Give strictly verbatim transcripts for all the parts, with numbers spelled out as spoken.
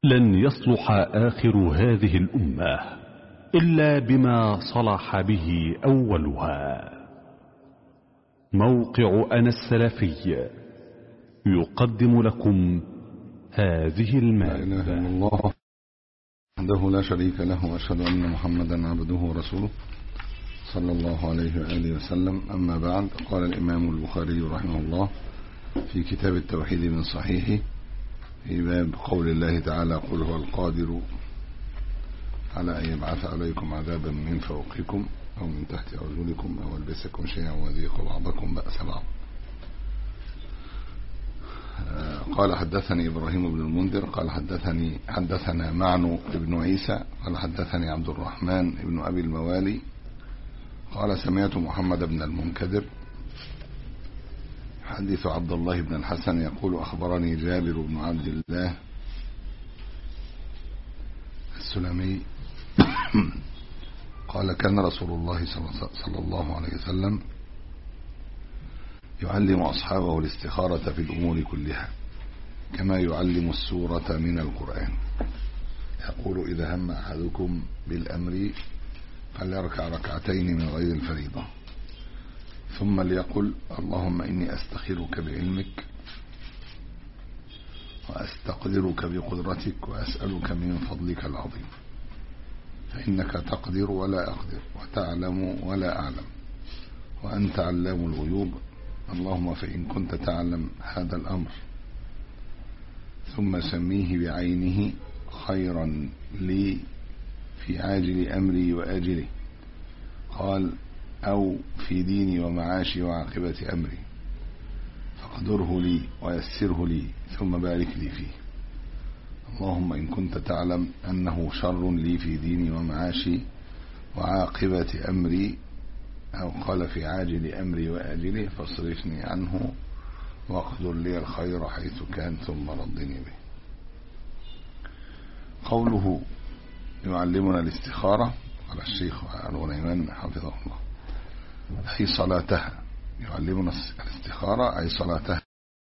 لن يصلح آخر هذه الأمة إلا بما صلح به أولها. موقع أنا السلفي يقدم لكم هذه المادة. لا إله إلا الله وحده لا شريك له، وأشهد أن محمدا عبده ورسوله صلى الله عليه وآله وسلم. أما بعد، قال الإمام البخاري رحمه الله في كتاب التوحيد من صحيحه في باب قول الله تعالى: قل هو القادر على أن يبعث عليكم عذابا من فوقكم أو من تحت أرجلكم أو يلبسكم شيئا ويذيق بعضكم بأس بعض. قال: حدثني إبراهيم بن المنذر قال حدثني حدثنا معن بن عيسى قال حدثني عبد الرحمن بن أبي الموالي قال: سمعت محمد بن المنكدر حديث عبد الله بن الحسن يقول: أخبرني جابر بن عبد الله السلمي قال: كان رسول الله صلى الله عليه وسلم يعلم أصحابه الاستخارة في الأمور كلها كما يعلم السورة من القرآن. يقول: إذا هم أحدكم بالأمر فليركع ركعتين من غير الفريضة، ثم ليقل: اللهم إني أستخيرك بعلمك وأستقدرك بقدرتك وأسألك من فضلك العظيم، فإنك تقدر ولا أقدر وتعلم ولا أعلم وأنت علام الغيوب، اللهم فإن كنت تعلم هذا الأمر ثم سميه بعينه خيرا لي في عاجل أمري وآجله، قال: أو في ديني ومعاشي وعاقبة أمري، فاقدره لي ويسره لي ثم بارك لي فيه، اللهم إن كنت تعلم أنه شر لي في ديني ومعاشي وعاقبة أمري، أو قال في عاجل أمري وآجله، فاصرفني عنه واقدر لي الخير حيث كان ثم ردني به. قوله يعلمنا الاستخارة، قال الشيخ الغنيمان حفظه الله: أي صلاتها، يعلمنا الاستخارة أي صلاتها،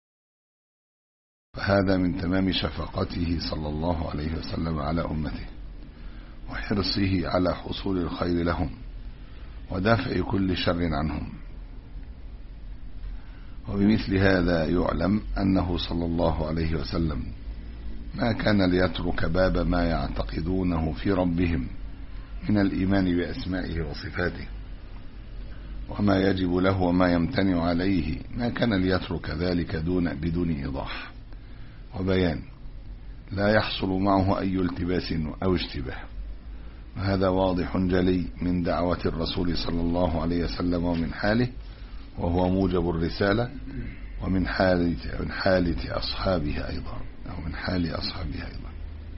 فهذا من تمام شفقته صلى الله عليه وسلم على أمته وحرصه على حصول الخير لهم ودافع كل شر عنهم. وبمثل هذا يعلم أنه صلى الله عليه وسلم ما كان ليترك باب ما يعتقدونه في ربهم من الإيمان بأسمائه وصفاته وما يجب له وما يمتنع عليه، ما كان ليترك ذلك دون بدون إيضاح وبيان لا يحصل معه أي التباس أو اشتباه. وهذا واضح جلي من دعوة الرسول صلى الله عليه وسلم ومن حاله، وهو موجب الرسالة، ومن حالة من حالة أصحابه أيضا أو من حال أصحابه أيضا،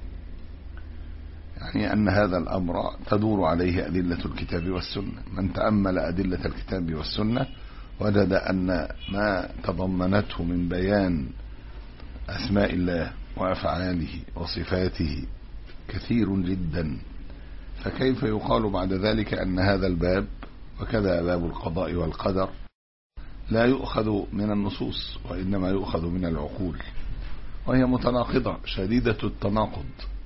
يعني أن هذا الأمر تدور عليه أدلة الكتاب والسنة. من تأمل أدلة الكتاب والسنة وجد أن ما تضمنته من بيان أسماء الله وأفعاله وصفاته كثير جدا، فكيف يقال بعد ذلك أن هذا الباب وكذا باب القضاء والقدر لا يؤخذ من النصوص وإنما يؤخذ من العقول، وهي متناقضة شديدة التناقض،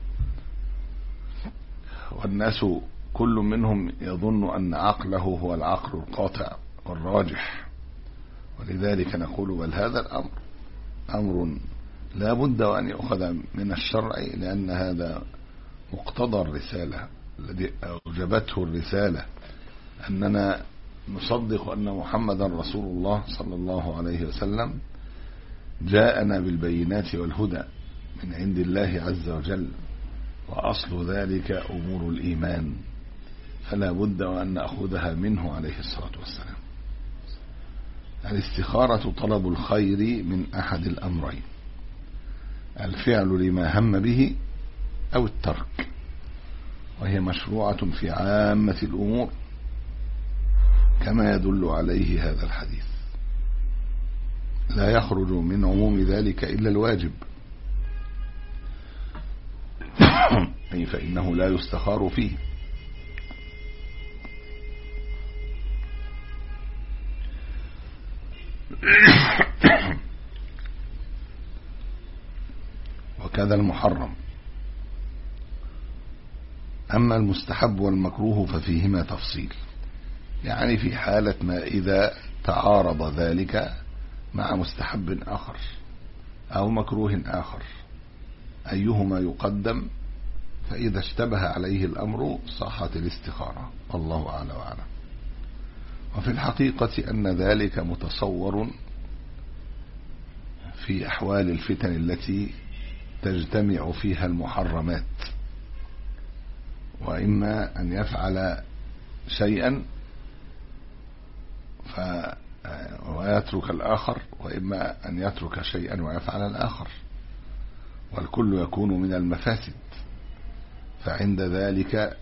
والناس كل منهم يظن أن عقله هو العقل القاطع والراجح. ولذلك نقول: بل هذا الأمر أمر لا بد أن يؤخذ من الشرع، لأن هذا مقتضى الرسالة الذي أوجبته الرسالة، أننا نصدق أن محمدا رسول الله صلى الله عليه وسلم جاءنا بالبينات والهدى من عند الله عز وجل، وأصل ذلك أمور الإيمان، فلا بد أن نأخذها منه عليه الصلاة والسلام. الاستخارة طلب الخير من أحد الأمرين: الفعل لما هم به أو الترك، وهي مشروعة في عامة الأمور كما يدل عليه هذا الحديث، لا يخرج من عموم ذلك إلا الواجب، أي فإنه لا يستخار فيه. وكذا المحرم أما المستحب والمكروه ففيهما تفصيل، يعني في حالة ما إذا تعارض ذلك مع مستحب آخر أو مكروه آخر أيهما يقدم، فإذا اشتبه عليه الأمر صحت الاستخارة، والله أعلى وأعلم. وفي الحقيقة أن ذلك متصور في أحوال الفتن التي تجتمع فيها المحرمات، وإما أن يفعل شيئا ف ويترك الآخر، وإما أن يترك شيئا ويفعل الآخر، والكل يكون من المفاسد. فعند ذلك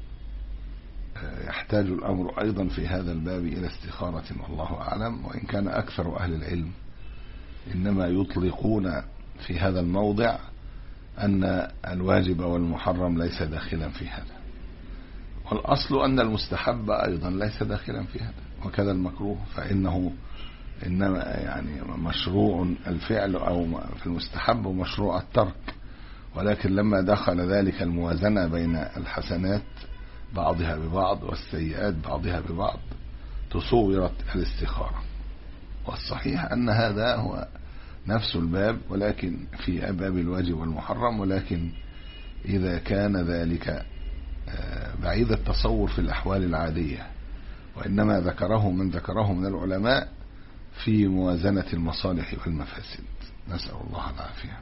يحتاج الأمر أيضا في هذا الباب إلى استخارة، والله أعلم. وإن كان أكثر أهل العلم إنما يطلقون في هذا الموضع أن الواجب والمحرم ليس داخلا في هذا، والأصل أن المستحب أيضا ليس داخلا في هذا، وكذا المكروه، فإنه إنما يعني مشروع الفعل أو في المستحب ومشروع الترك، ولكن لما دخل ذلك الموازنة بين الحسنات بعضها ببعض والسيئات بعضها ببعض تصورت الاستخارة. والصحيح أن هذا هو نفس الباب، ولكن في باب الواجب والمحرم، ولكن إذا كان ذلك بعيد التصور في الأحوال العادية، وإنما ذكره من ذكره من العلماء في موازنة المصالح والمفاسد، نسأل الله العافية.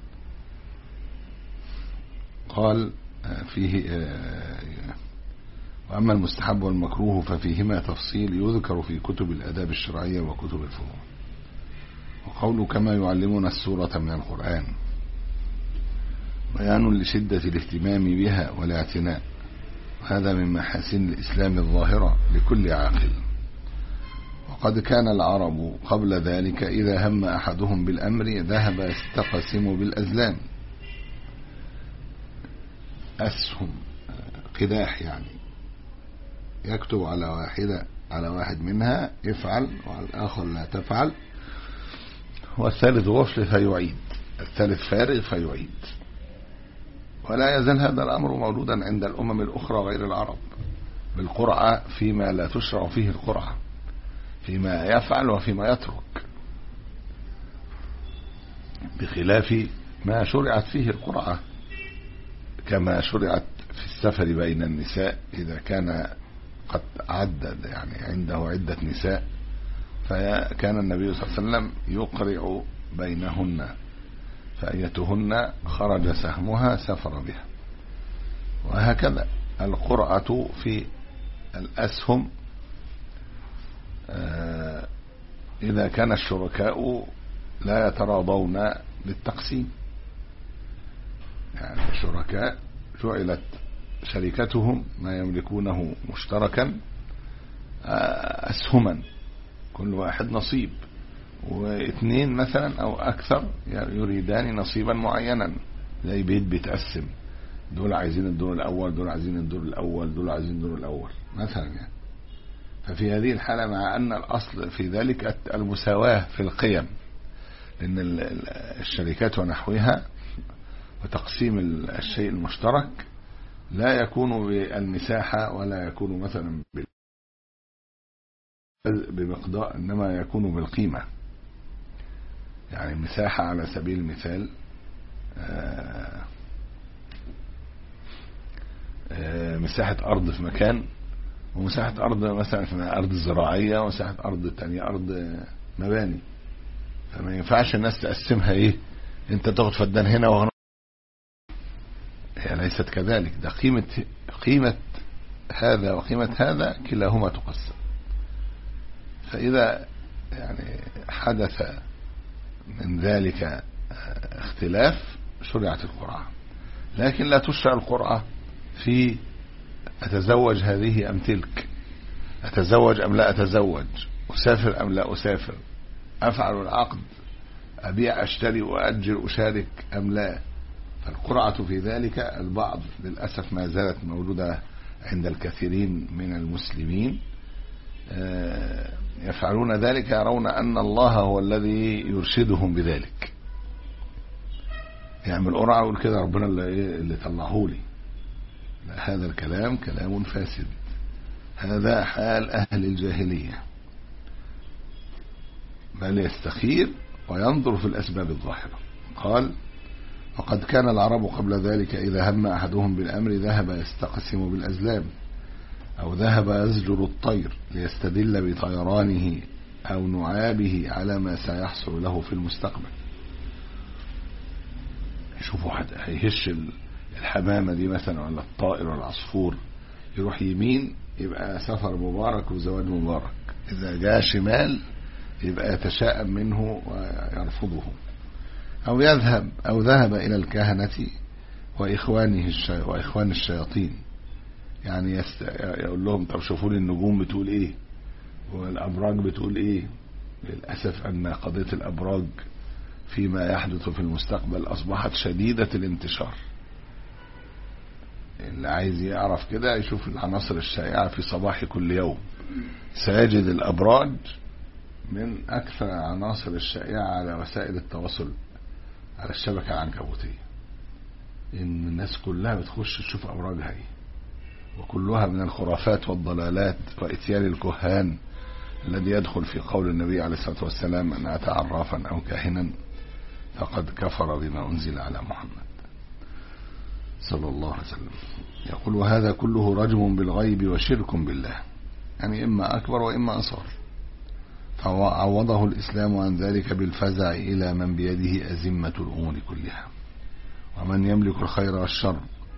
قال فيه: وأما المستحب والمكروه ففيهما تفصيل يذكر في كتب الآداب الشرعية وكتب الفروع. وقوله كما يعلمنا السورة من القرآن بيان لشدة الاهتمام بها والاعتناء، هذا من محاسن الإسلام الظاهرة لكل عاقل. وقد كان العرب قبل ذلك إذا هم أحدهم بالأمر ذهب يستقسم بالأزلام، أسهم قداح، يعني يكتب على واحدة على واحد منها افعل وعلى الآخر لا تفعل، والثالث غفل فيعيد، الثالث فارغ فيعيد. ولا يزال هذا الأمر موجودا عند الأمم الأخرى غير العرب، بالقرعة فيما لا تشرع فيه القرعة، فيما يفعل وفيما يترك، بخلاف ما شرعت فيه القرعة، كما شرعت في السفر بين النساء إذا كان قد عدد يعني عنده عدة نساء، فكان النبي صلى الله عليه وسلم يقرع بينهن، فأيتهن خرج سهمها سفر بها. وهكذا القرعة في الأسهم إذا كان الشركاء لا يتراضون بالتقسيم، يعني الشركاء جعلت شركتهم ما يملكونه مشتركا أسهما، كل واحد نصيب، واثنين مثلا أو أكثر يريدان نصيبا معينا، زي بيت بيتقسم، دول عايزين الدور الأول، دول عايزين الدور الأول، دول عايزين الدور الأول مثلا يعني. ففي هذه الحالة مع أن الأصل في ذلك المساواة في القيم، لأن الشركات ونحوها وتقسيم الشيء المشترك لا يكون بالمساحة ولا يكون مثلا بمقدار، إنما يكون بالقيمة. يعني مساحة على سبيل المثال آآ آآ مساحة أرض في مكان، ومساحة أرض مثلا في أرض زراعية، ومساحة أرض تانية أرض مباني، فما ينفعش الناس تقسمها إيه أنت تاخد فدان هنا وهنا، هي ليست كذلك، ده قيمة قيمة هذا وقيمة هذا كلاهما تقسم. فإذا يعني حدث من ذلك اختلاف شرعت القرعة، لكن لا تشرع القرعة في أتزوج هذه أم تلك، أتزوج أم لا أتزوج، أسافر أم لا أسافر، أفعل العقد، أبيع أشتري وأجر أشارك أم لا. فالقرعة في ذلك البعض للأسف ما زالت موجودة عند الكثيرين من المسلمين، يفعلون ذلك يرون أن الله هو الذي يرشدهم بذلك، يعمل قرعة ويقول كده ربنا اللي, اللي طلعه لي، لا، هذا الكلام كلام فاسد، هذا حال أهل الجاهلية، بل يستخير وينظر في الأسباب الظاهرة. قال: وقد كان العرب قبل ذلك إذا هم أحدهم بالأمر ذهب يستقسم بالأزلام، أو ذهب يزجر الطير ليستدل بطيرانه أو نعابه على ما سيحصل له في المستقبل. يشوفوا حد هيهش الحمامة دي مثلا ولا الطائر ولا العصفور، يروح يمين يبقى سفر مبارك وزواج مبارك، إذا جاء شمال يبقى يتشائم منه ويرفضه. أو يذهب أو ذهب إلى الكهنة وإخوانه الشي... وإخوان الشياطين، يعني يست... يقول لهم: طب شوفوا لي النجوم بتقول إيه والأبراج بتقول إيه. للأسف أن قضية الأبراج فيما يحدث في المستقبل أصبحت شديدة الانتشار. اللي عايز يعرف كده يشوف العناصر الشائعة في صباح كل يوم، سيجد الأبراج من أكثر العناصر الشائعة على وسائل التواصل على الشبكة العنكبوتية. إن الناس كلها بتخش تشوف أبراجها إيه، وكلها من الخرافات والضلالات وإتيان الكهان الذي يدخل في قول النبي عليه الصلاة والسلام: أن أتى عرافا أو كاهنا فقد كفر بما أنزل على محمد صلى الله عليه وسلم. يقول: وهذا كله رجم بالغيب وشرك بالله، يعني إما أكبر وإما أصغر. فعوضه الإسلام عن ذلك بالفزع إلى من بيده أزمة الأمور كلها، ومن يملك الخير والشر،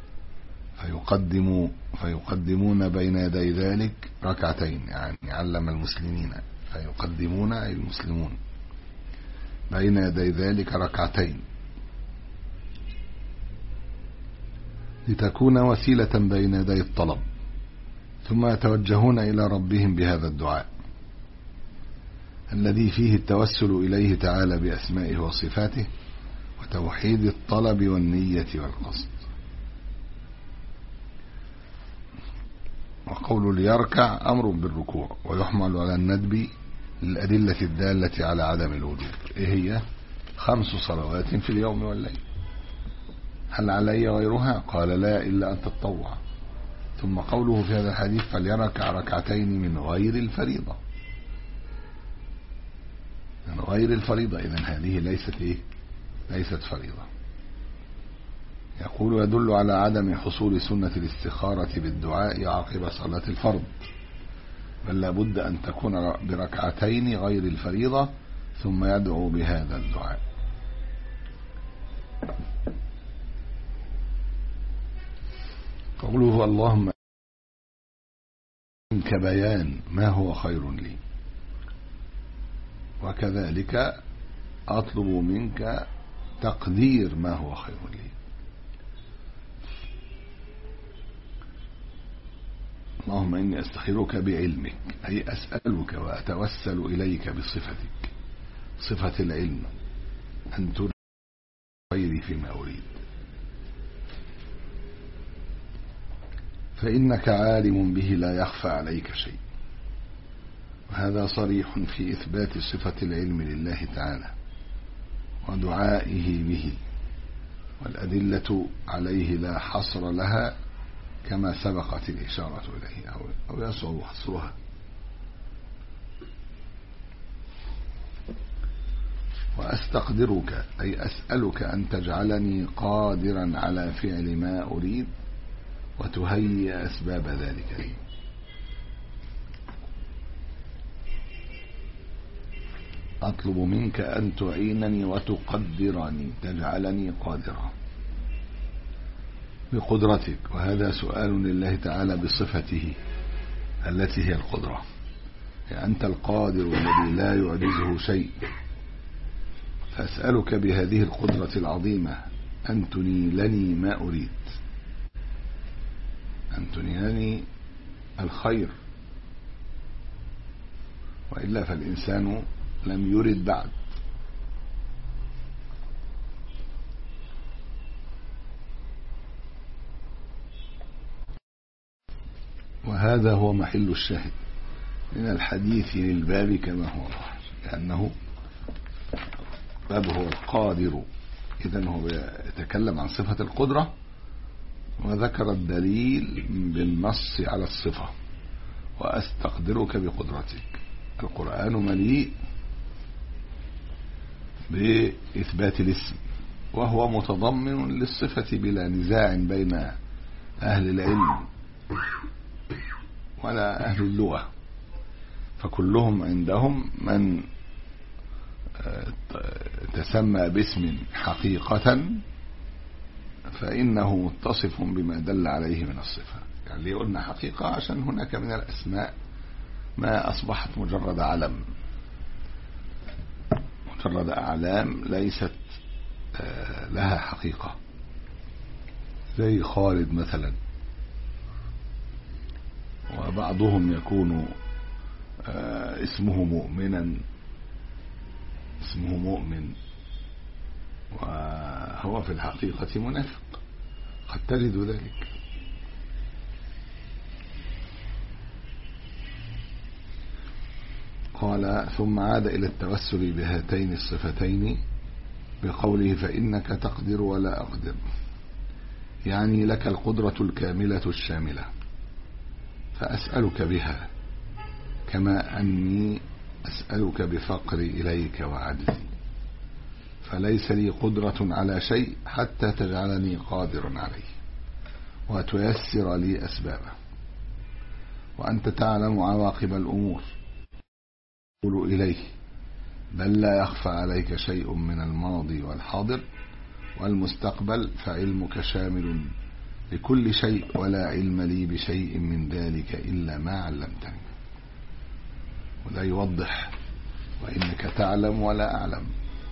فيقدم فيقدمون بين يدي ذلك ركعتين، يعني علم المسلمين فيقدمون أي المسلمون بين يدي ذلك ركعتين لتكون وسيلة بين يدي الطلب، ثم يتوجهون إلى ربهم بهذا الدعاء الذي فيه التوسل إليه تعالى بأسمائه وصفاته وتوحيد الطلب والنية والقصد. وقول ليركع أمر بالركوع، ويحمل على الندب للأدلة الدالة على عدم الوجوب. إيه هي؟ خمس صلوات في اليوم والليل. هل علي غيرها؟ قال: لا، إلا أن تتطوع. ثم قوله في هذا الحديث: فليركع ركعتين من غير الفريضة، من غير الفريضة، إذن هذه ليست إيه؟ ليست فريضة. يقول: يدل على عدم حصول سنة الاستخارة بالدعاء عقب صلاة الفرض، بل لابد أن تكون بركعتين غير الفريضة ثم يدعو بهذا الدعاء. قوله: اللهم منك بيان ما هو خير لي، وكذلك أطلب منك تقدير ما هو خير لي. اللهم إني أستخيرك بعلمك، أي أسألك وأتوسل إليك بصفتك، صفة العلم، أن تريد خيري فيما أريد، فإنك عالم به لا يخفى عليك شيء. وهذا صريح في إثبات صفة العلم لله تعالى ودعائه به، والأدلة عليه لا حصر لها كما سبقت الإشارة إليه أو يصعب حصرها. وأستقدرك أي أسألك أن تجعلني قادرا على فعل ما أريد وتهيئ أسباب ذلك لي. أطلب منك أن تعينني وتقدرني، تجعلني قادرا بقدرتك، وهذا سؤال لله تعالى بصفته التي هي القدرة. يعني أنت القادر الذي لا يعجزه شيء، فأسألك بهذه القدرة العظيمة أن تنيلني ما أريد، أن تنيلني الخير، وإلا فالإنسان لم يرد بعد. وهذا هو محل الشاهد من الحديث للباب كما هو ظاهر، لأنه باب هو القادر، إذن هو يتكلم عن صفة القدرة وذكر الدليل بالنص على الصفة، وأستقدرك بقدرتك. القرآن مليء بإثبات الاسم، وهو متضمن للصفة بلا نزاع بين أهل العلم ولا أهل اللغة، فكلهم عندهم من تسمى باسم حقيقة فإنه متصف بما دل عليه من الصفة. يعني ليه قلنا حقيقة؟ عشان هناك من الأسماء ما أصبحت مجرد علم، مجرد أعلام ليست لها حقيقة، زي خالد مثلا، وبعضهم يكون اسمه مؤمنا، اسمه مؤمن، وهو في الحقيقة منافق، قد تجد ذلك. قال ثم عاد إلى التوسل بهاتين الصفتين بقوله فإنك تقدر ولا أقدر، يعني لك القدرة الكاملة الشاملة، فأسألك بها كما أني أسألك بفقري إليك وعجزي، فليس لي قدرة على شيء حتى تجعلني قادرا عليه وتيسر لي أسبابه، وأنت تعلم عواقب الأمور قل إليه، بل لا يخفى عليك شيء من الماضي والحاضر والمستقبل، فعلمك شامل لكل شيء، ولا علم لي بشيء من ذلك إلا ما علمتني. ولا يوضح وإنك تعلم ولا أعلم،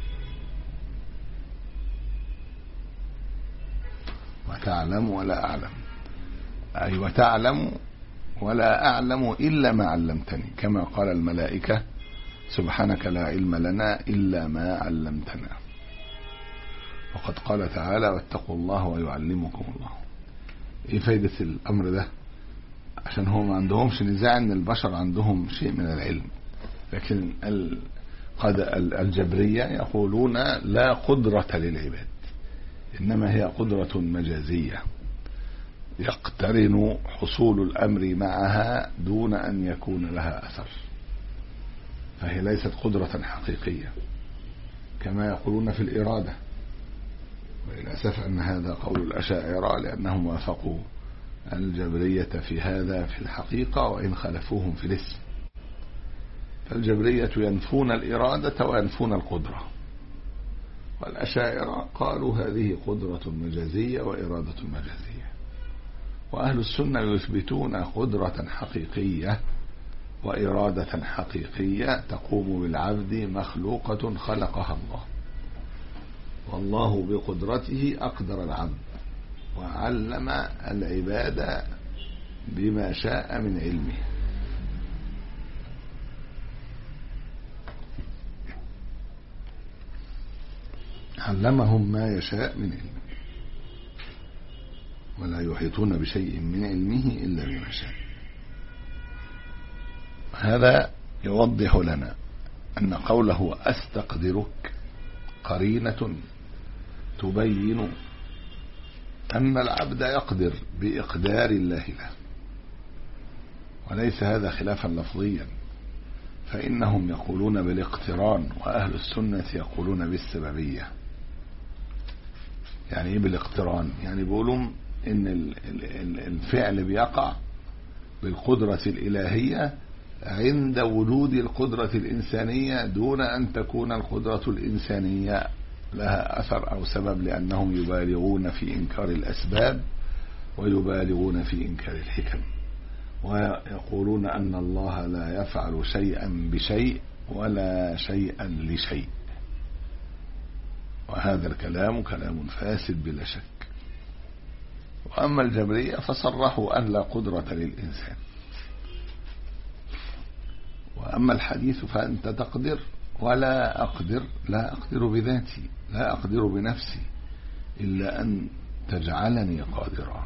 وتعلم ولا أعلم، أي وتعلم ولا أعلم إلا ما علمتني، كما قال الملائكة سبحانك لا علم لنا إلا ما علمتنا. وقد قال تعالى واتقوا الله ويعلمكم الله. ايه فايدة الأمر ده؟ عشان هم ما عندهمش نزاع ان البشر عندهم شيء من العلم، لكن قد الجبرية يقولون لا قدرة للعباد، إنما هي قدرة مجازية يقترن حصول الأمر معها دون أن يكون لها أثر، فهي ليست قدرة حقيقية كما يقولون في الإرادة. وللأسف أن هذا قول الأشاعرة، لأنهم وافقوا الجبرية في هذا في الحقيقة وإن خالفوهم في الاسم. فالجبرية ينفون الإرادة وينفون القدرة، والأشاعرة قالوا هذه قدرة مجازية وإرادة مجازية، وأهل السنة يثبتون قدرة حقيقية وإرادة حقيقية تقوم بالعبد مخلوقة خلقها الله، والله بقدرته أقدر العبد وعلم العباد بما شاء من علمه. علمهم ما يشاء من علمه، ولا يحيطون بشيء من علمه إلا بما شاء. هذا يوضح لنا أن قوله أستقدرك قرينة تبين أن العبد يقدر بإقدار الله له، وليس هذا خلافا لفظيا، فإنهم يقولون بالاقتران وأهل السنة يقولون بالسببية. يعني ايه بالاقتران؟ يعني بيقولوا ان الفعل بيقع بالقدرة الإلهية عند وجود القدرة الإنسانية دون أن تكون القدرة الإنسانية لها أثر أو سبب، لأنهم يبالغون في إنكار الأسباب ويبالغون في إنكار الحكم، ويقولون أن الله لا يفعل شيئا بشيء ولا شيئا لشيء، وهذا الكلام كلام فاسد بلا شك. وأما الجبرية فصرحوا أن لا قدرة للإنسان. وأما الحديث فأنت تقدر ولا أقدر، لا أقدر بذاتي، لا أقدر بنفسي إلا أن تجعلني قادرا.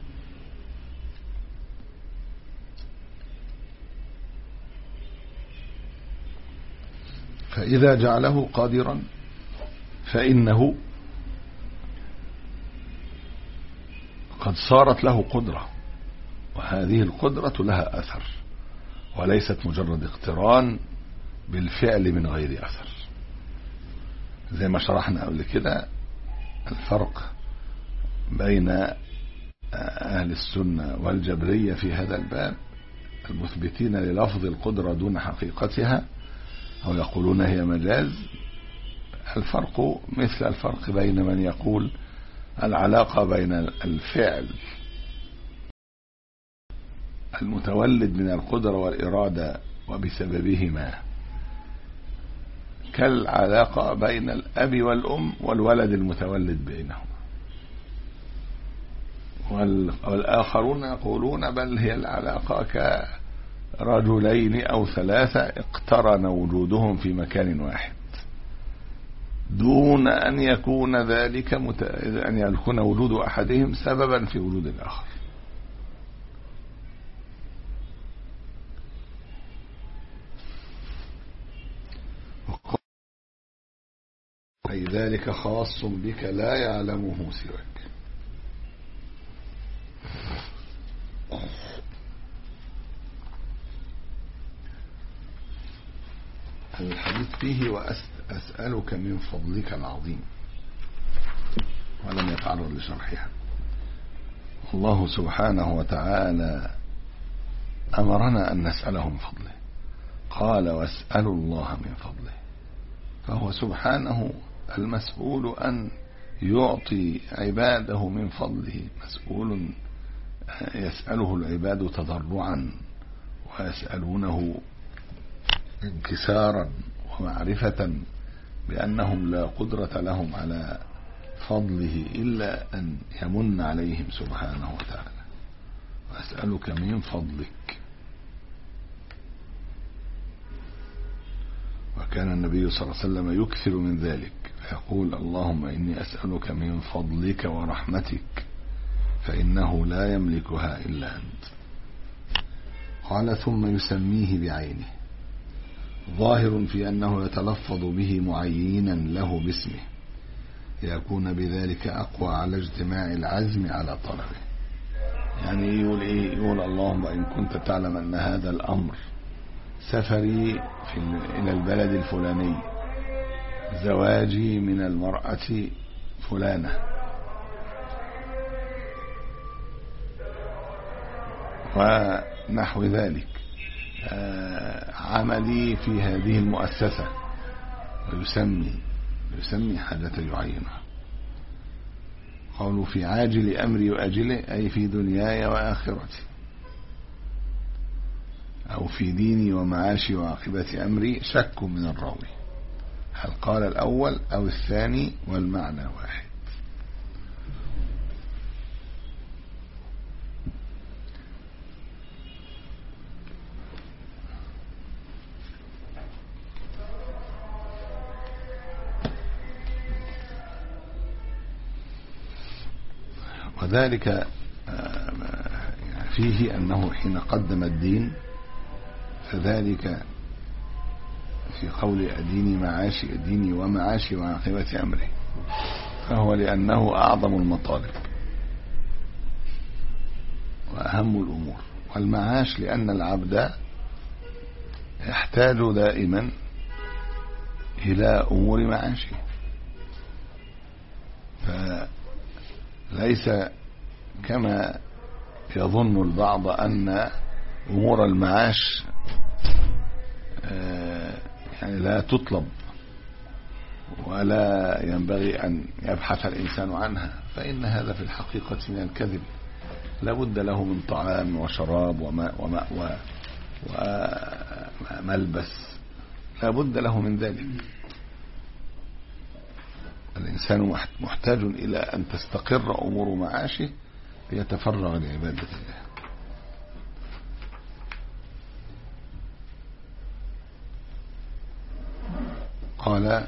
فإذا جعله قادرا فإنه قد صارت له قدرة، وهذه القدرة لها أثر وليست مجرد اقتران بالفعل من غير أثر. زي ما شرحنا قبل كده الفرق بين أهل السنة والجبرية في هذا الباب، المثبتين للفظ القدرة دون حقيقتها أو يقولون هي مجاز. الفرق مثل الفرق بين من يقول العلاقة بين الفعل المتولد من القدرة والإرادة وبسببهما كالعلاقة بين الأب والأم والولد المتولد بينهما، والآخرون يقولون بل هي العلاقة كرجلين أو ثلاثة اقترن وجودهم في مكان واحد دون أن يكون ذلك مت... أن يكون وجود أحدهم سببا في وجود الآخر. أي ذلك خاص بك لا يعلمه سواك. الحديث فيه وأسألك من فضلك العظيم، ولم يتعرض لشرحها. الله سبحانه وتعالى أمرنا أن نسأله من فضله، قال واسألوا الله من فضله، فهو سبحانه المسؤول أن يعطي عباده من فضله، مسؤول يسأله العباد تضرعا ويسألونه انكسارا ومعرفة بأنهم لا قدرة لهم على فضله إلا أن يمن عليهم سبحانه وتعالى. وأسألك من فضلك. وكان النبي صلى الله عليه وسلم يكثر من ذلك فيقول اللهم إني أسألك من فضلك ورحمتك فإنه لا يملكها إلا أنت. قال ثم يسميه بعينه، ظاهر في أنه يتلفظ به معينا له باسمه ليكون بذلك أقوى على اجتماع العزم على طلبه. يعني يقول إيه؟ يقول اللهم إن كنت تعلم أن هذا الأمر سفري في إلى البلد الفلاني، زواجي من المرأة فلانة، ونحو ذلك، عملي في هذه المؤسسة، ويسمي يسمي حاجة يعينها. قالوا في عاجل أمري وأجله أي في دنياي وآخرتي، أو في ديني ومعاشي وعاقبة أمري. شك من الراوي هل قال الأول أو الثاني، والمعنى واحد. وذلك فيه أنه حين قدم الدين فذلك في قول أديني معاشي أديني ومعاشي وعاقبة أمري، فهو لأنه أعظم المطالب وأهم الأمور. والمعاش لأن العبد يحتاج دائما إلى أمور معاشه، فليس كما يظن البعض أن أمور المعاش يعني لا تطلب ولا ينبغي أن يبحث الإنسان عنها، فإن هذا في الحقيقة من الكذب. لا بد له من طعام وشراب وماء ومأوى وملبس، لا بد له من ذلك. الإنسان محتاج إلى أن تستقر أمور معاشه ليتفرغ لعبادة الله. قال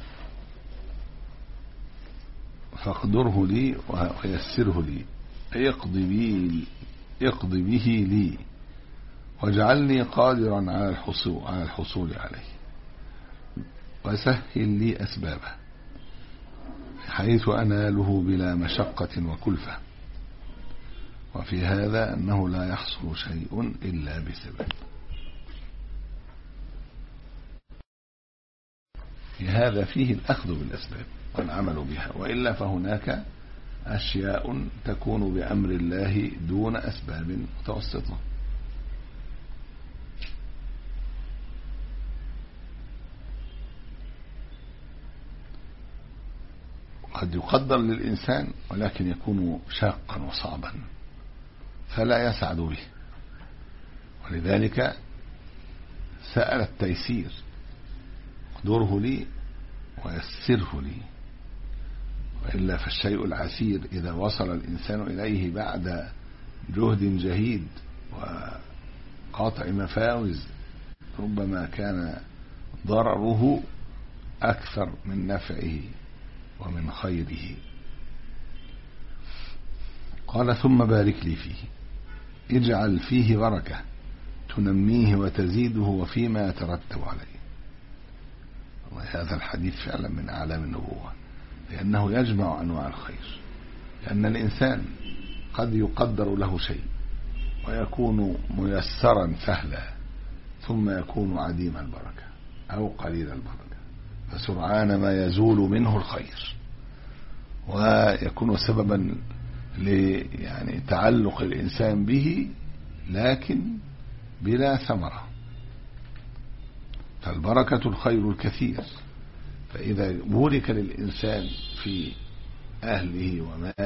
فاقدره لي ويسره لي، اقضي بي اقضي به لي واجعلني قادرا على الحصول على الحصول عليه، وسهل لي أسبابه حيث أناله بلا مشقة وكلفة، وفي هذا أنه لا يحصل شيء إلا بسبب. في هذا فيه الأخذ بالأسباب والعمل بها، وإلا فهناك أشياء تكون بأمر الله دون أسباب متوسطة. قد يقدر للإنسان ولكن يكون شاقا وصعبا فلا يسعد به، ولذلك سأل التيسير: اقدره لي ويسره لي. وإلا فالشيء العسير إذا وصل الإنسان إليه بعد جهد جهيد وقاطع مفاوز ربما كان ضرره أكثر من نفعه ومن خيره. قال: ثم بارك لي فيه، اجعل فيه بركة تنميه وتزيده وفيما يترتب عليه. وهذا الحديث فعلا من أعلام النبوة، لأنه يجمع أنواع الخير. لأن الإنسان قد يقدر له شيء ويكون ميسرا سهلا ثم يكون عديم البركة أو قليل البركة، فسرعان ما يزول منه الخير ويكون سببا ل يعني تعلق الإنسان به لكن بلا ثمرة. فالبركة الخير الكثير، فإذا بورك للإنسان في أهله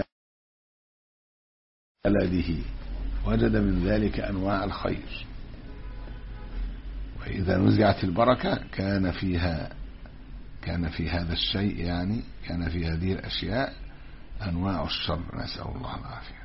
ومالده وجد من ذلك أنواع الخير، وإذا نزعت البركة كان فيها كان في هذا الشيء يعني كان في هذه الأشياء أنواع الشر، نسأل الله العافية.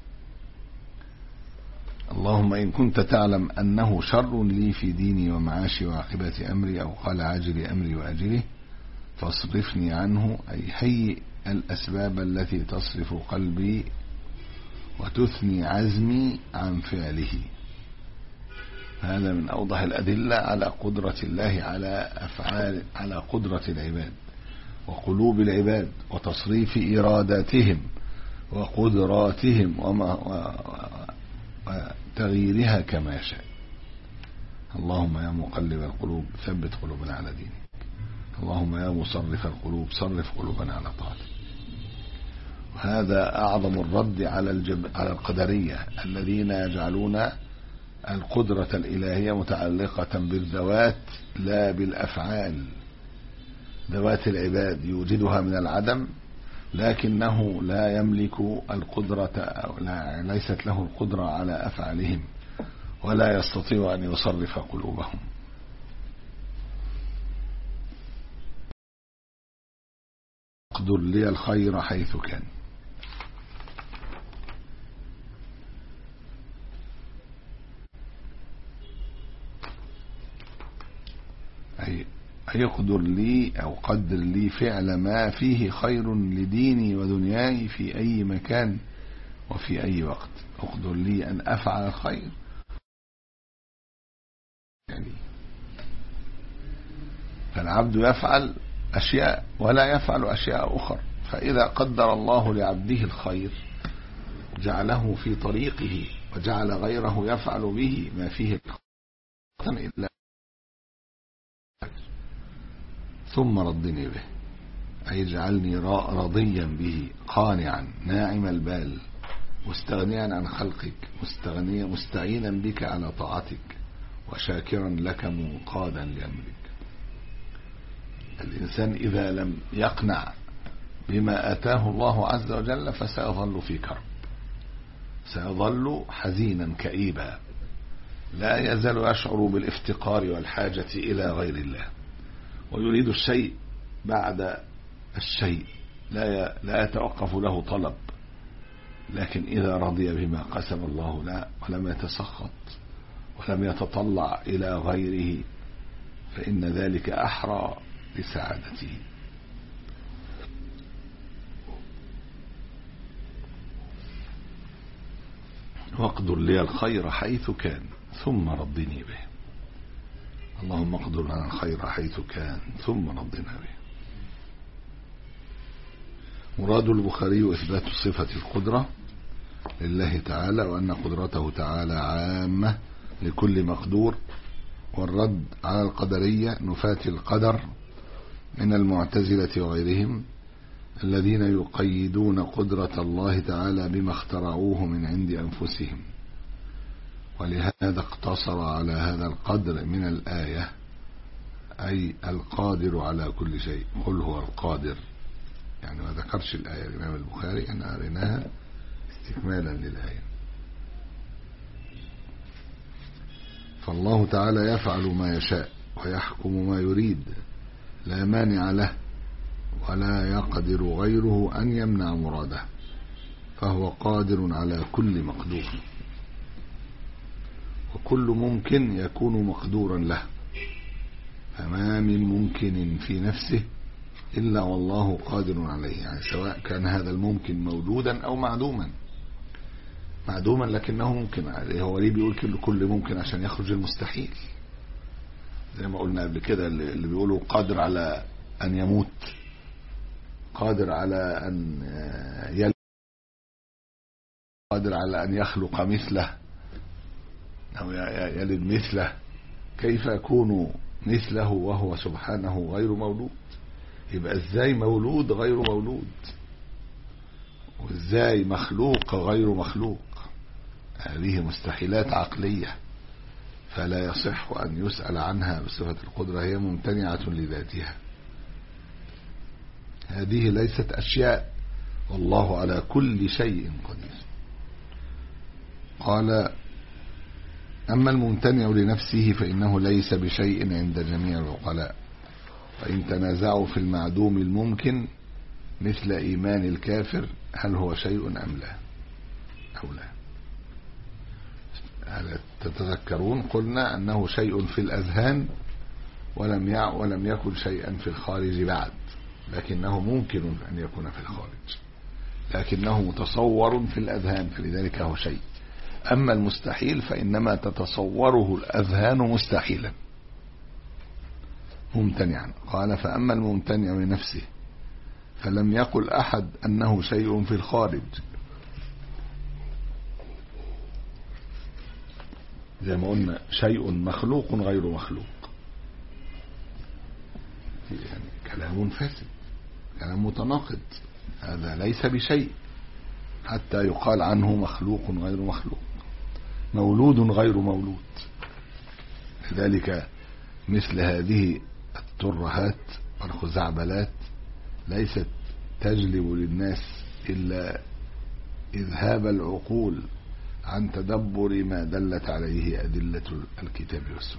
اللهم إن كنت تعلم أنه شر لي في ديني ومعاشي وعاقبة أمري، أو قال عاجل أمري وأجله، فاصرفني عنه، أي هيئ الأسباب التي تصرف قلبي وتثني عزمي عن فعله. هذا من أوضح الأدلة على قدرة الله على أفعال على قدرة العباد وقلوب العباد وتصريف إراداتهم وقدراتهم وما وتغييرها كما يشاء. اللهم يا مقلب القلوب ثبت قلوبنا على دينك، اللهم يا مصرف القلوب صرف قلوبنا على طاعتك. وهذا أعظم الرد على الجب... على القدرية الذين يجعلون القدرة الإلهية متعلقة بالذوات لا بالأفعال. ذوات العباد يوجدها من العدم لكنه لا يملك القدرة أو لا ليست له القدرة على أفعالهم ولا يستطيع أن يصرف قلوبهم. اقدر لي الخير حيث كان. أي يقدر لي أو قدر لي فعل ما فيه خير لديني ودنياي في أي مكان وفي أي وقت. اقدر لي أن أفعل الخير يعني. فالعبد يفعل أشياء ولا يفعل أشياء أخرى، فإذا قدر الله لعبده الخير جعله في طريقه وجعل غيره يفعل به ما فيه إلا ثم ردني به، أي اجعلني راضيا به قانعا ناعم البال مستغنيا عن خلقك مستغنيا مستعينا بك على طاعتك وشاكرا لك منقادا لأمرك. الإنسان إذا لم يقنع بما آتاه الله عز وجل فسيظل في كرب، سيظل حزينا كئيبا، لا يزال يشعر بالافتقار والحاجة إلى غير الله، ويريد الشيء بعد الشيء، لا لا يتوقف له طلب. لكن إذا رضي بما قسم الله له ولم يتسخط ولم يتطلع إلى غيره فإن ذلك أحرى لسعادته. واقدر لي الخير حيث كان ثم ردني به. اللهم اقدر لنا الخير حيث كان ثم ردنا به. مراد البخاري إثبات صفة القدرة لله تعالى، وأن قدرته تعالى عامة لكل مقدور، والرد على القدرية نفاة القدر من المعتزلة وغيرهم الذين يقيدون قدرة الله تعالى بما اخترعوه من عند أنفسهم. ولهذا اقتصر على هذا القدر من الآية، أي القادر على كل شيء، قل هو القادر. يعني ما ذكرش الآية الإمام البخاري، أنا قريناها استكمالا للآية. فالله تعالى يفعل ما يشاء ويحكم ما يريد، لا مانع له ولا يقدر غيره أن يمنع مراده، فهو قادر على كل مقدور، وكل ممكن يكون مقدورا له، فما من ممكن في نفسه إلا والله قادر عليه. يعني سواء كان هذا الممكن موجودا أو معدوما، معدوما لكنه ممكن. هو ليه بيقول كل ممكن؟ عشان يخرج المستحيل، زي ما قلنا قبل كده. اللي بيقولوا قادر على أن يموت، قادر على أن يلد، قادر على أن يخلق مثله أو يلد مثله، كيف يكون مثله وهو سبحانه غير مولود؟ يبقى ازاي مولود غير مولود، وازاي مخلوق غير مخلوق؟ هذه مستحيلات عقلية، فلا يصح أن يسأل عنها بصفة القدرة، هي ممتنعة لذاتها. هذه ليست أشياء، والله على كل شيء قدير. قال: أما الممتنع لنفسه فإنه ليس بشيء عند جميع العقلاء، فإن تنازعوا في المعدوم الممكن مثل إيمان الكافر هل هو شيء أم لا أو لا. هل تتذكرون قلنا أنه شيء في الأذهان ولم يع ولم يكن شيئا في الخارج بعد، لكنه ممكن أن يكون في الخارج، لكنه متصور في الأذهان، فلذلك هو شيء. أما المستحيل فإنما تتصوره الأذهان مستحيلا ممتنعا. قال: فأما الممتنع لنفسه فلم يقل أحد أنه شيء في الخارج، زي ما قلنا شيء مخلوق غير مخلوق، يعني كلام فاسد، كلام متناقض. هذا ليس بشيء حتى يقال عنه مخلوق غير مخلوق، مولود غير مولود. لذلك مثل هذه الترهات والخزعبلات ليست تجلب للناس إلا إذهاب العقول عن تدبر ما دلت عليه أدلة الكتاب والسنة.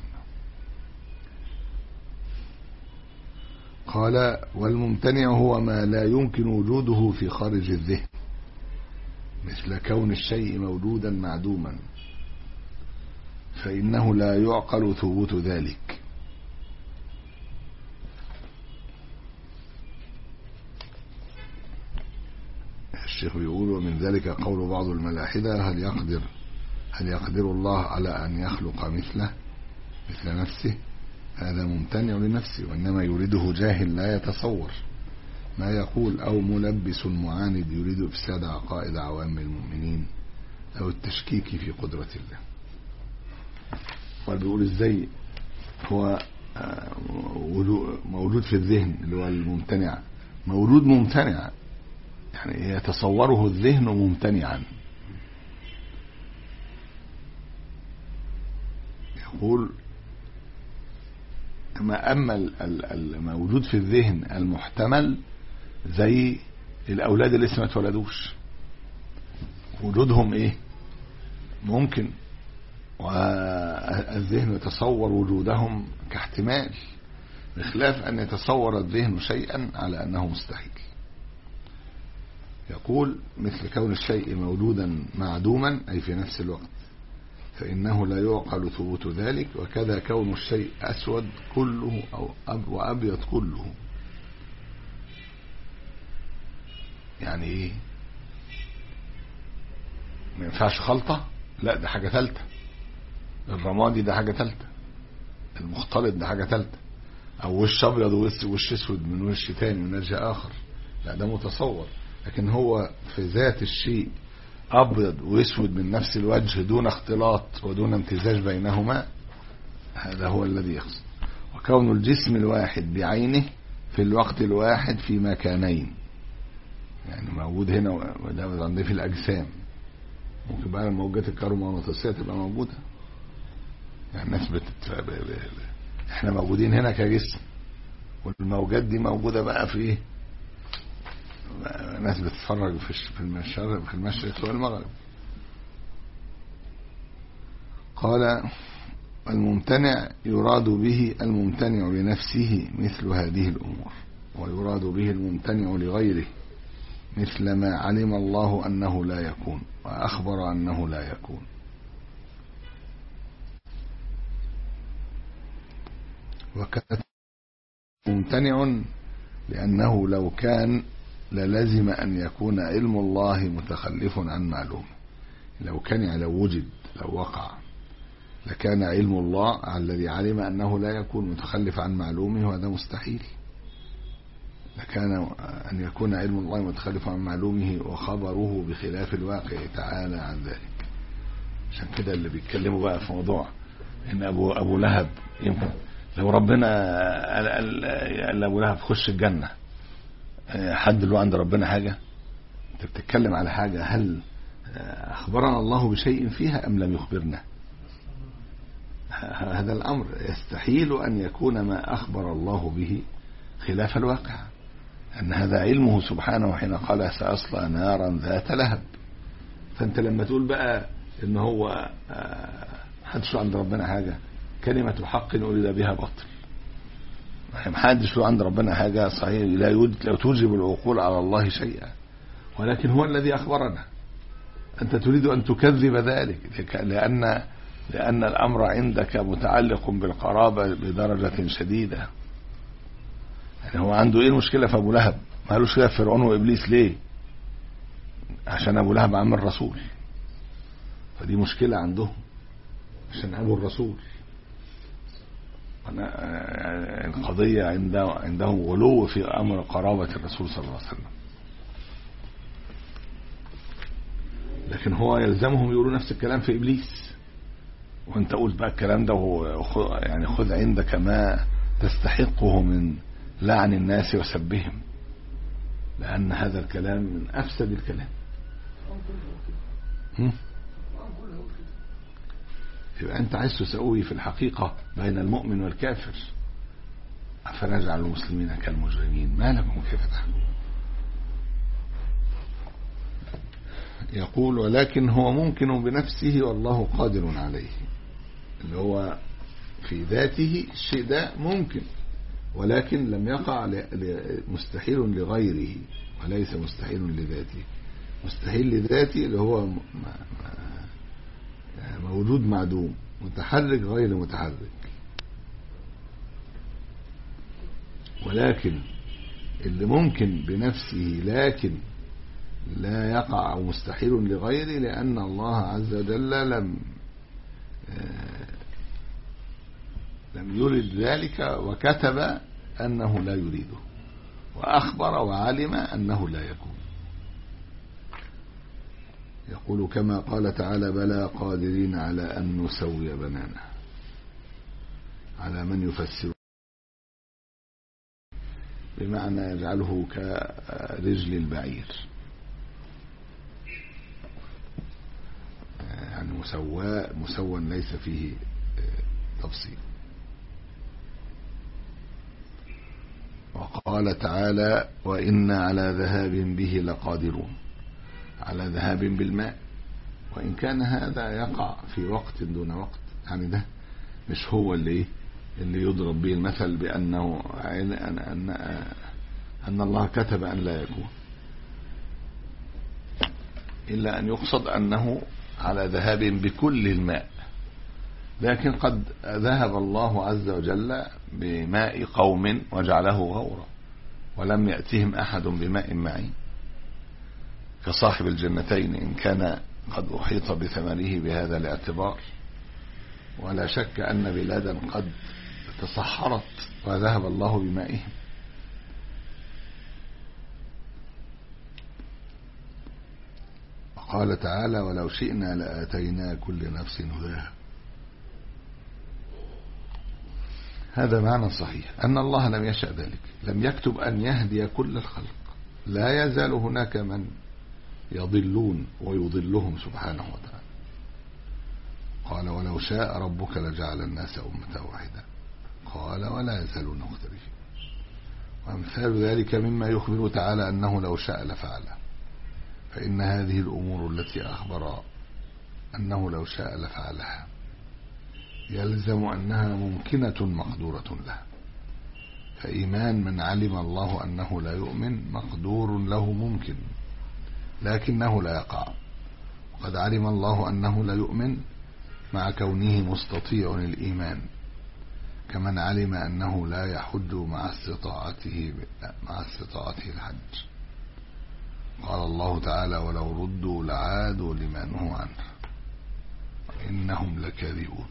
قال: والممتنع هو ما لا يمكن وجوده في خارج الذهن، مثل كون الشيء موجودا معدوما، فإنه لا يعقل ثبوت ذلك. الشيخ يقول: ومن ذلك قول بعض الملاحدة: هل يقدر هل يقدر الله على أن يخلق مثله مثل نفسه؟ هذا ممتنع لنفسه، وإنما يريده جاهل لا يتصور ما يقول، أو ملبس معاند يريد إفساد عقائد عوام المؤمنين أو التشكيك في قدرة الله. وبيقول إزاي هو موجود في الذهن، اللي هو الممتنع، مولود ممتنع، يعني يتصوره الذهن ممتنعا. يقول: ما أما الموجود في الذهن المحتمل زي الأولاد اللي لسه ما اتولدوش، وجودهم إيه؟ ممكن، والذهن يتصور وجودهم كاحتمال، بخلاف أن يتصور الذهن شيئا على أنه مستحيل. يقول: مثل كون الشيء موجودا معدوما، أي في نفس الوقت، فإنه لا يعقل ثبوت ذلك. وكذا كون الشيء أسود كله أو أب وأبيض كله. يعني إيه؟ ما ينفعش خلطة؟ لا، ده حاجة ثالثة. الرمادي ده حاجة ثالثة، المختلط ده حاجة ثالثة، أو وش أبيض ووش أسود من وش تاني من وجه آخر، لا ده متصور. لكن هو في ذات الشيء أبيض وأسود من نفس الوجه دون اختلاط ودون امتزاج بينهما، هذا هو الذي يقصد. وكون الجسم الواحد بعينه في الوقت الواحد في مكانين، يعني موجود هنا وده عندي في الأجسام، ممكن بقى الموجات الكهرومغناطيسية تبقى موجودة، يعني الناس بتتف... ب... ب... احنا موجودين هنا كجسم، والموجات دي موجودة بقى في ايه، ناس بتتفرج في المشرق في المشرق والمغرب. قال الممتنع يراد به الممتنع لنفسه مثل هذه الأمور، ويراد به الممتنع لغيره مثل ما علم الله أنه لا يكون وأخبر أنه لا يكون. وكان ممتنع لأنه لو كان للزم أن يكون علم الله متخلف عن معلومه، لو كان لو وجد لو وقع لكان علم الله الذي علم أنه لا يكون متخلف عن معلومه، وهذا مستحيل. لكان أن يكون علم الله متخلف عن معلومه وخبره بخلاف الواقع تعالى عن ذلك. عشان كده اللي بيتكلموا بقى في موضوع إن أبو, أبو لهب يمكن لو ربنا قال أبو لهب خش الجنة، حد له عند ربنا حاجة؟ أنت بتتكلم على حاجة هل أخبرنا الله بشيء فيها أم لم يخبرنا؟ هذا الأمر يستحيل أن يكون ما أخبر الله به خلاف الواقع، أن هذا علمه سبحانه حين قال سأصلى نارا ذات لهب. فأنت لما تقول بقى إن هو محدش له عند ربنا حاجة، كلمة حق أريد بها باطل. محدش له عند ربنا حاجة صحيح، لا لا توجب العقول على الله شيئا، ولكن هو الذي أخبرنا. أنت تريد أن تكذب ذلك لأن لأن الأمر عندك متعلق بالقرابة بدرجة شديدة. يعني هو عنده إيه المشكلة في أبو لهب؟ ما قالوش كده في فرعون وإبليس ليه؟ عشان أبو لهب عم الرسول، فدي مشكلة عندهم عشان أبو الرسول. القضية عندهم غلو في أمر قرابة الرسول صلى الله عليه وسلم، لكن هو يلزمهم يقولوا نفس الكلام في إبليس. وانت قلت بقى الكلام ده يعني خذ عندك ما تستحقه من لعن الناس وسبهم، لأن هذا الكلام من أفسد الكلام. يبقى أنت عايز تسوي في الحقيقة بين المؤمن والكافر، أفنجعل المسلمين كالمجرمين ما لكم كيف تحكمون. يقول ولكن هو ممكن بنفسه والله قادر عليه، اللي هو في ذاته الشيء ده ممكن، ولكن لم يقع مستحيل لغيره وليس مستحيل لذاته. مستحيل لذاته اللي هو موجود معدوم، متحرك غير متحرك. ولكن اللي ممكن بنفسه لكن لا يقع أو مستحيل لغيره لأن الله عز وجل لم لم يرد ذلك وكتب أنه لا يريده وأخبر وعلم أنه لا يكون. يقول كما قال تعالى بلى قادرين على أن نسوي بنانه، على من يفسر بمعنى يجعله كرجل البعير، يعني مسوى مسوى ليس فيه تفصيل. وقال تعالى وإنا على ذهاب به لقادرون، على ذهاب بالماء، وإن كان هذا يقع في وقت دون وقت، يعني ده مش هو اللي اللي يضرب به المثل بأنه أن, أن, أن الله كتب أن لا يكون، إلا أن يقصد أنه على ذهاب بكل الماء. لكن قد ذهب الله عز وجل بماء قوم وجعله غورا ولم يأتهم أحد بماء معين، كصاحب الجنتين إن كان قد أحيط بثمره بهذا الاعتبار. ولا شك أن بلادا قد تصحرت وذهب الله بمائهم. قال تعالى ولو شئنا لآتينا كل نفس هداها. هذا معنى صحيح أن الله لم يشأ ذلك، لم يكتب أن يهدي كل الخلق، لا يزال هناك من يضلون ويضلهم سبحانه وتعالى. قال ولو شاء ربك لجعل الناس أمة واحدة، قال ولا يزالون مختلفين. وأمثال ذلك مما يخبر تعالى أنه لو شاء لفعله، فإن هذه الأمور التي أخبر أنه لو شاء لفعلها يلزم أنها ممكنة مقدورة له، فإيمان من علم الله أنه لا يؤمن مقدور له ممكن لكنه لا يقع، وقد علم الله أنه لا يؤمن مع كونه مستطيع الإيمان، كمن علم أنه لا يحج مع استطاعته مع استطاعته الحج. قال الله تعالى ولو ردوا لعادوا لما نهوا عنه إنهم لكاذبون.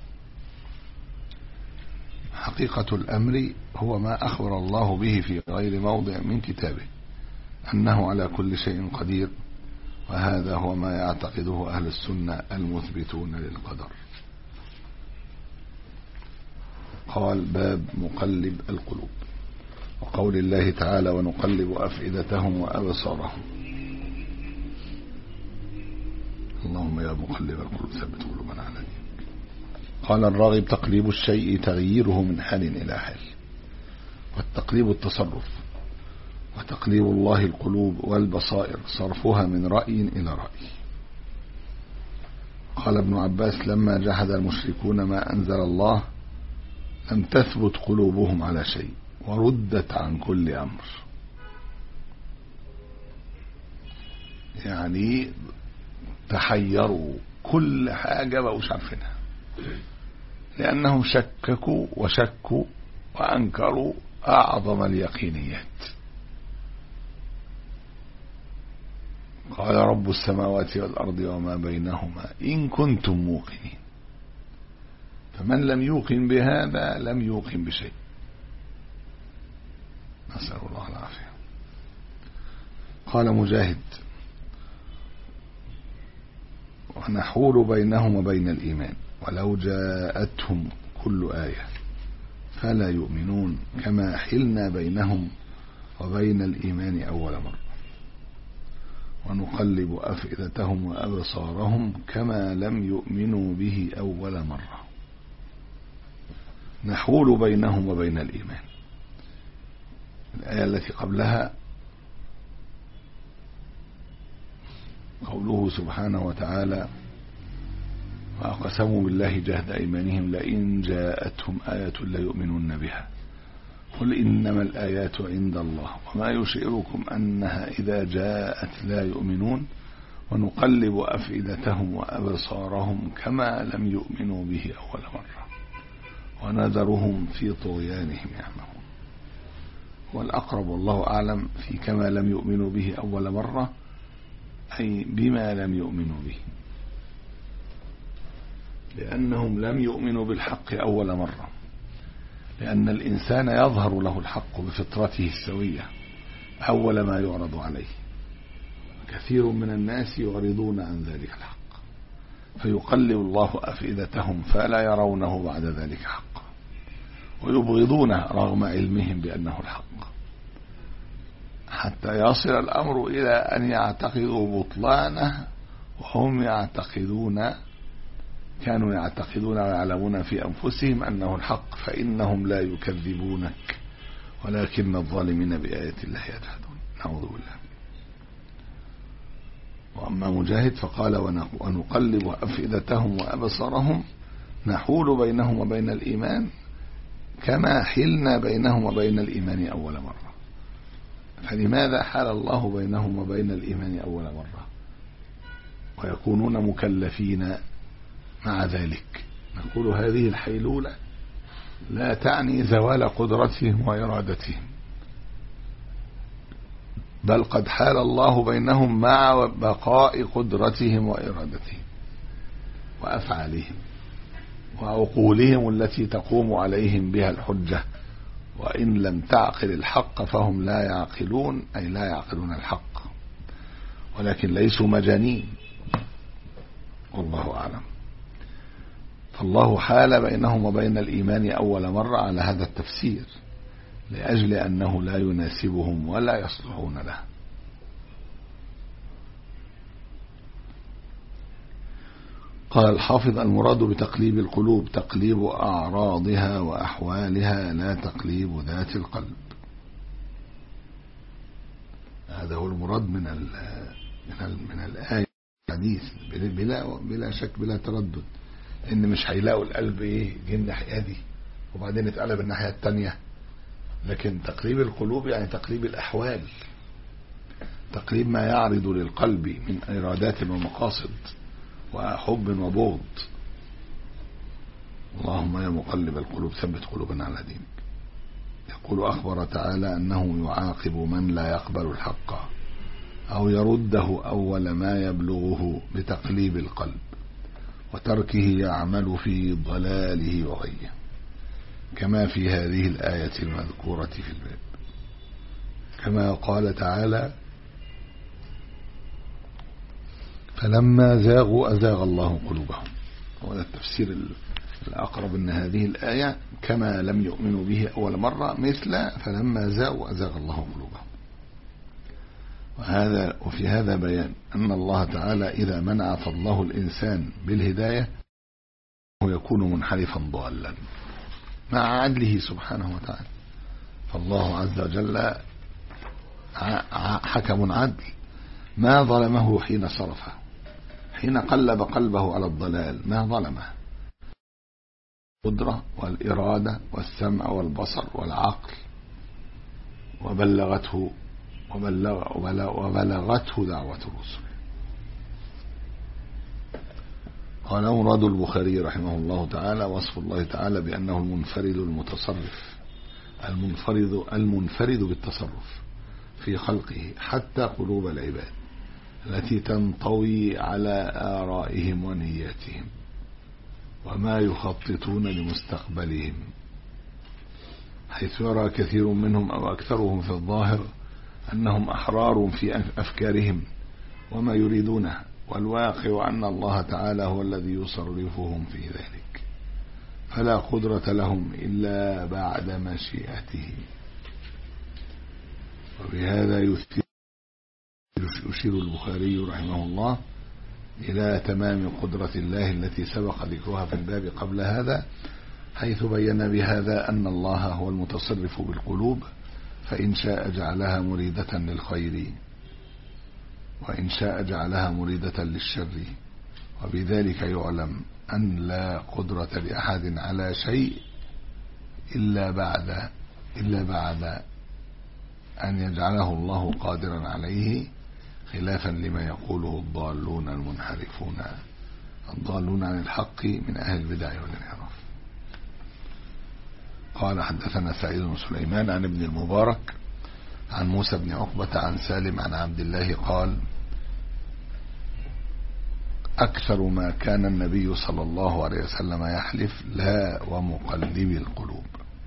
حقيقة الأمر هو ما أخبر الله به في غير موضع من كتابه، أنه على كل شيء قدير، وهذا هو ما يعتقده أهل السنة المثبتون للقدر. قال باب مقلب القلوب، وقول الله تعالى ونقلب أفئدتهم وأبصارهم. اللهم يا مقلب القلوب ثبت قلوبنا على دينك. قال الراغب تقليب الشيء تغييره من حال إلى حال، والتقليب التصرف، وتقليب الله القلوب والبصائر صرفها من رأي إلى رأي. قال ابن عباس لما جحد المشركون ما أنزل الله لم تثبت قلوبهم على شيء وردت عن كل أمر، يعني تحيروا كل حاجة بقوش عارفينها، لأنهم شككوا وشكوا وأنكروا أعظم اليقينيات. قال رب السماوات والأرض وما بينهما إن كنتم موقنين، فمن لم يوقن بهذا لم يوقن بشيء، نسأل الله العافية. قال مجاهد ونحول بينهم وبين الإيمان ولو جاءتهم كل آية فلا يؤمنون كما حلنا بينهم وبين الإيمان أول مرة، ونقلب أفئدتهم وأبصارهم كما لم يؤمنوا به أول مرة. نحول بينهم وبين الإيمان. الآية التي قبلها قوله سبحانه وتعالى وأقسموا بالله جهد أيمانهم لئن جاءتهم آية ليؤمنون بها قل إنما الآيات عند الله وما يشعركم أنها إذا جاءت لا يؤمنون ونقلب أفئدتهم وأبصارهم كما لم يؤمنوا به أول مرة ونذرهم في طغيانهم يعمهون. والأقرب والله أعلم في كما لم يؤمنوا به أول مرة أي بما لم يؤمنوا به، لأنهم لم يؤمنوا بالحق أول مرة، لأن الإنسان يظهر له الحق بفطرته السوية أول ما يعرض عليه، كثير من الناس يعرضون عن ذلك الحق فيقلب الله أفئدتهم فلا يرونه بعد ذلك حقا ويبغضونه رغم علمهم بأنه الحق، حتى يصل الأمر إلى أن يعتقدوا بطلانه وهم يعتقدون كانوا يعتقدون ويعلمون في أنفسهم أنه الحق، فإنهم لا يكذبونك ولكن الظالمين بآيات الله يجحدون. نعوذ بالله. وأما مجاهد فقال ونقلب أفئدتهم وأبصارهم نحول بينهم وبين الإيمان كما حلنا بينهم وبين الإيمان أول مرة. فلماذا حال الله بينهم وبين الإيمان أول مرة ويكونون مكلفين مع ذلك؟ نقول هذه الحيلولة لا تعني زوال قدرتهم وإرادتهم، بل قد حال الله بينهم مع بقاء قدرتهم وإرادتهم وأفعالهم وعقولهم التي تقوم عليهم بها الحجة، وإن لم تعقل الحق فهم لا يعقلون، أي لا يعقلون الحق، ولكن ليسوا مجانين والله أعلم. فالله حال بينهم وبين الإيمان أول مرة على هذا التفسير لأجل أنه لا يناسبهم ولا يصلحون له. قال الحافظ: المراد بتقليب القلوب تقليب أعراضها وأحوالها لا تقليب ذات القلب. هذا هو المراد من ال من ال من الآية الحديث بلا بلا شك بلا تردد، إن مش هيلاقوا القلب إيه جه الناحية دي وبعدين اتقلب الناحية التانية، لكن تقليب القلوب يعني تقليب الأحوال، تقليب ما يعرض للقلب من إرادات ومقاصد وحب وبغض. اللهم يا مقلب القلوب ثبت قلوبنا على دينك. يقول: أخبر تعالى أنه يعاقب من لا يقبل الحق أو يرده أول ما يبلغه بتقليب القلب وتركه يعمل في ضلاله وغيه، كما في هذه الآية المذكورة في الباب، كما قال تعالى: فلما زاغوا أزاغ الله قلوبهم. وهذا التفسير الأقرب أن هذه الآية كما لم يؤمنوا به أول مرة مثل فلما زاغوا أزاغ الله قلوبهم. وهذا وفي هذا بيان أن الله تعالى إذا منع فضله الإنسان بالهداية هو يكون منحرفا ضالا مع عدله سبحانه وتعالى. فالله عز وجل حكم عدل، ما ظلمه حين صرفه، حين قلب قلبه على الضلال ما ظلمه. القدرة والإرادة والسمع والبصر والعقل، وبلغته وبلغ وبلغته دعوة الرسل. قال مراد البخاري رحمه الله تعالى: وصف الله تعالى بأنه المنفرد المتصرف، المنفرد المنفرد بالتصرف في خلقه حتى قلوب العباد التي تنطوي على آرائهم ونياتهم وما يخططون لمستقبلهم، حيث يرى كثير منهم أو أكثرهم في الظاهر أنهم أحرار في أفكارهم وما يريدونه، والواقع أن الله تعالى هو الذي يصرفهم في ذلك، فلا قدرة لهم إلا بعد مشيئته. وبهذا يشير البخاري رحمه الله إلى تمام قدرة الله التي سبق ذكرها في الباب قبل هذا، حيث بين بهذا أن الله هو المتصرف بالقلوب، فإن شاء جعلها مريدة للخير وإن شاء جعلها مريدة للشر. وبذلك يعلم أن لا قدرة لأحد على شيء إلا بعد إلا بعد أن يجعله الله قادرا عليه، خلافا لما يقوله الضالون المنحرفون الضالون عن الحق من أهل البدع والانحراف. قال: حدثنا سعيد بن سليمان عن ابن المبارك عن موسى بن عقبة عن سالم عن عبد الله قال: أكثر ما كان النبي صلى الله عليه وسلم يحلف لا ومقلب القلوب.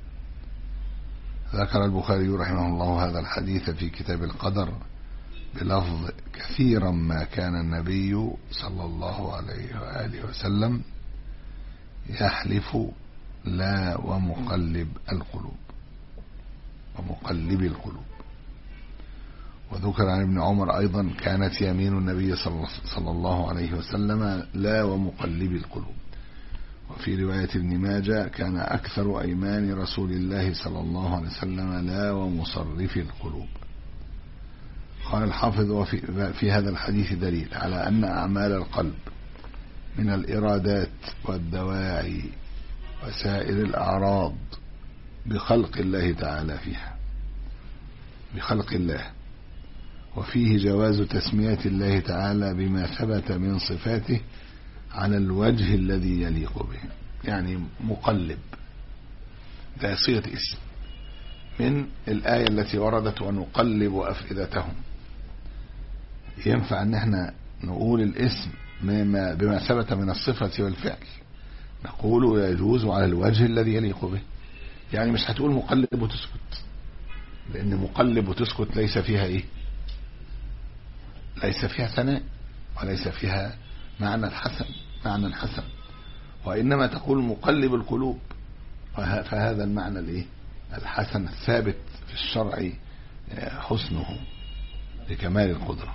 ذكر البخاري رحمه الله هذا الحديث في كتاب القدر بلفظ: كثيرا ما كان النبي صلى الله عليه وآله وسلم يحلف لا ومقلب القلوب ومقلب القلوب. وذكر عن ابن عمر أيضا: كانت يمين النبي صلى الله عليه وسلم لا ومقلب القلوب. وفي رواية ابن ماجه: كان أكثر أيمان رسول الله صلى الله عليه وسلم لا ومصرف القلوب. قال الحافظ: وفي في هذا الحديث دليل على أن أعمال القلب من الإرادات والدواعي وسائر الأعراض بخلق الله تعالى فيها بخلق الله، وفيه جواز تسمية الله تعالى بما ثبت من صفاته على الوجه الذي يليق به، يعني مقلب ده صيغة اسم من الآية التي وردت: ونقلب أفئدتهم. ينفع ان احنا نقول الاسم بما, بما ثبت من الصفة والفعل، نقول يجوز على الوجه الذي يليق به. يعني مش هتقول مقلب وتسكت، لان مقلب وتسكت ليس فيها ايه ليس فيها ثناء وليس فيها معنى الحسن معنى الحسن، وإنما تقول مقلب القلوب، فهذا المعنى الايه الحسن الثابت في الشرع حسنه لكمال القدرة.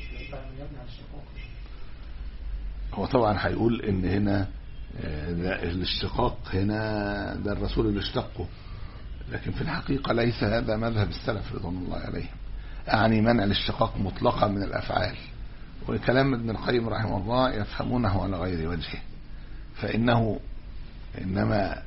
هو طبعا هيقول ان هنا الاشتقاق هنا ده الرسول اللي اشتقه، لكن في الحقيقة ليس هذا مذهب السلف رضوان الله عليهم، أعني منع الاشتقاق مطلقا من الأفعال، وكلام ابن القيم رحمه الله يفهمونه على غير وجهه، فإنه إنما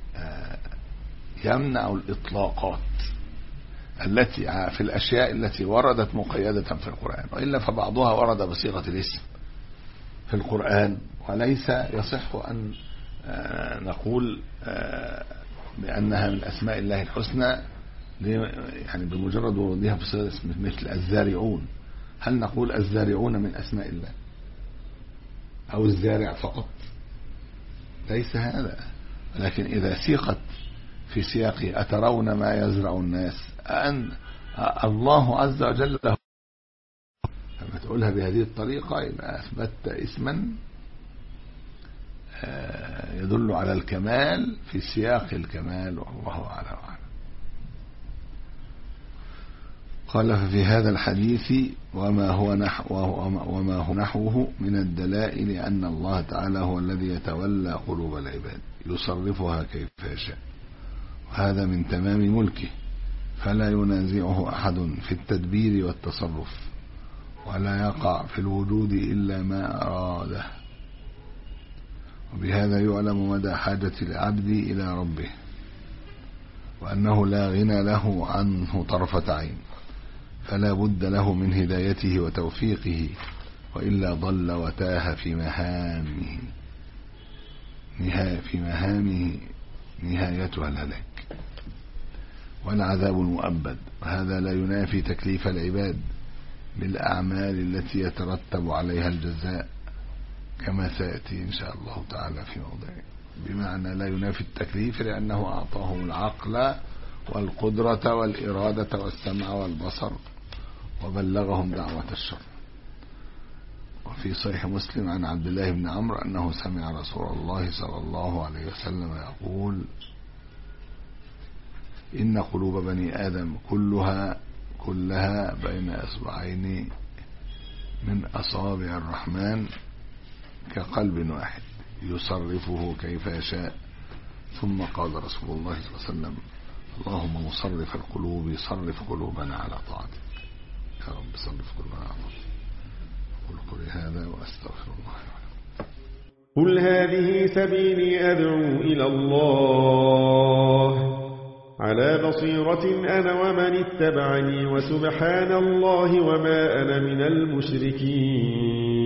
يمنع الإطلاقات التي في الأشياء التي وردت مقيدة في القرآن، وإلا فبعضها ورد بصيغة الاسم في القرآن، وليس يصح أن نقول بأنها من أسماء الله الحسنى يعني بمجرد ورودها بصيغة الاسم، مثل الزارعون. هل نقول الزارعون من أسماء الله أو الزارع فقط؟ ليس هذا، لكن إذا سيقت في سياق أترون ما يزرع الناس أن الله عز وجل له، لما تقولها بهذه الطريقة يبقى أثبتت اسما يدل على الكمال في سياق الكمال، والله أعلم وأعلم. قال ففي هذا الحديث وما هو نحو وما هو نحوه من الدلائل أن الله تعالى هو الذي يتولى قلوب العباد يصرفها كيف يشاء، وهذا من تمام ملكه، فلا ينازعه أحد في التدبير والتصرف، ولا يقع في الوجود إلا ما أراده. وبهذا يعلم مدى حاجة العبد إلى ربه، وأنه لا غنى له عنه طرفة عين، فلا بد له من هدايته وتوفيقه، وإلا ضل وتاه في مهامه نهاية في مهامه نهايتها الهلاك والعذاب المؤبد. وهذا لا ينافي تكليف العباد بالأعمال التي يترتب عليها الجزاء، كما سيأتي إن شاء الله تعالى في موضعه، بمعنى لا ينافي التكليف لأنه أعطاهم العقل والقدرة والإرادة والسمع والبصر وبلغهم دعوة الشر. وفي صحيح مسلم عن عبد الله بن عمرو أنه سمع رسول الله صلى الله عليه وسلم يقول: إن قلوب بني آدم كلها كلها بين إصبعين من أصابع الرحمن كقلب واحد يصرفه كيف يشاء. ثم قال رسول الله صلى الله عليه وسلم: اللهم مصرف القلوب صرف قلوبنا على طاعتك. يا رب صرف قلوبنا على طاعتك. أقول قولي هذا وأستغفر الله. قل هذه سبيلي أدعو إلى الله على بصيرة أنا ومن اتبعني، وسبحان الله وما أنا من المشركين.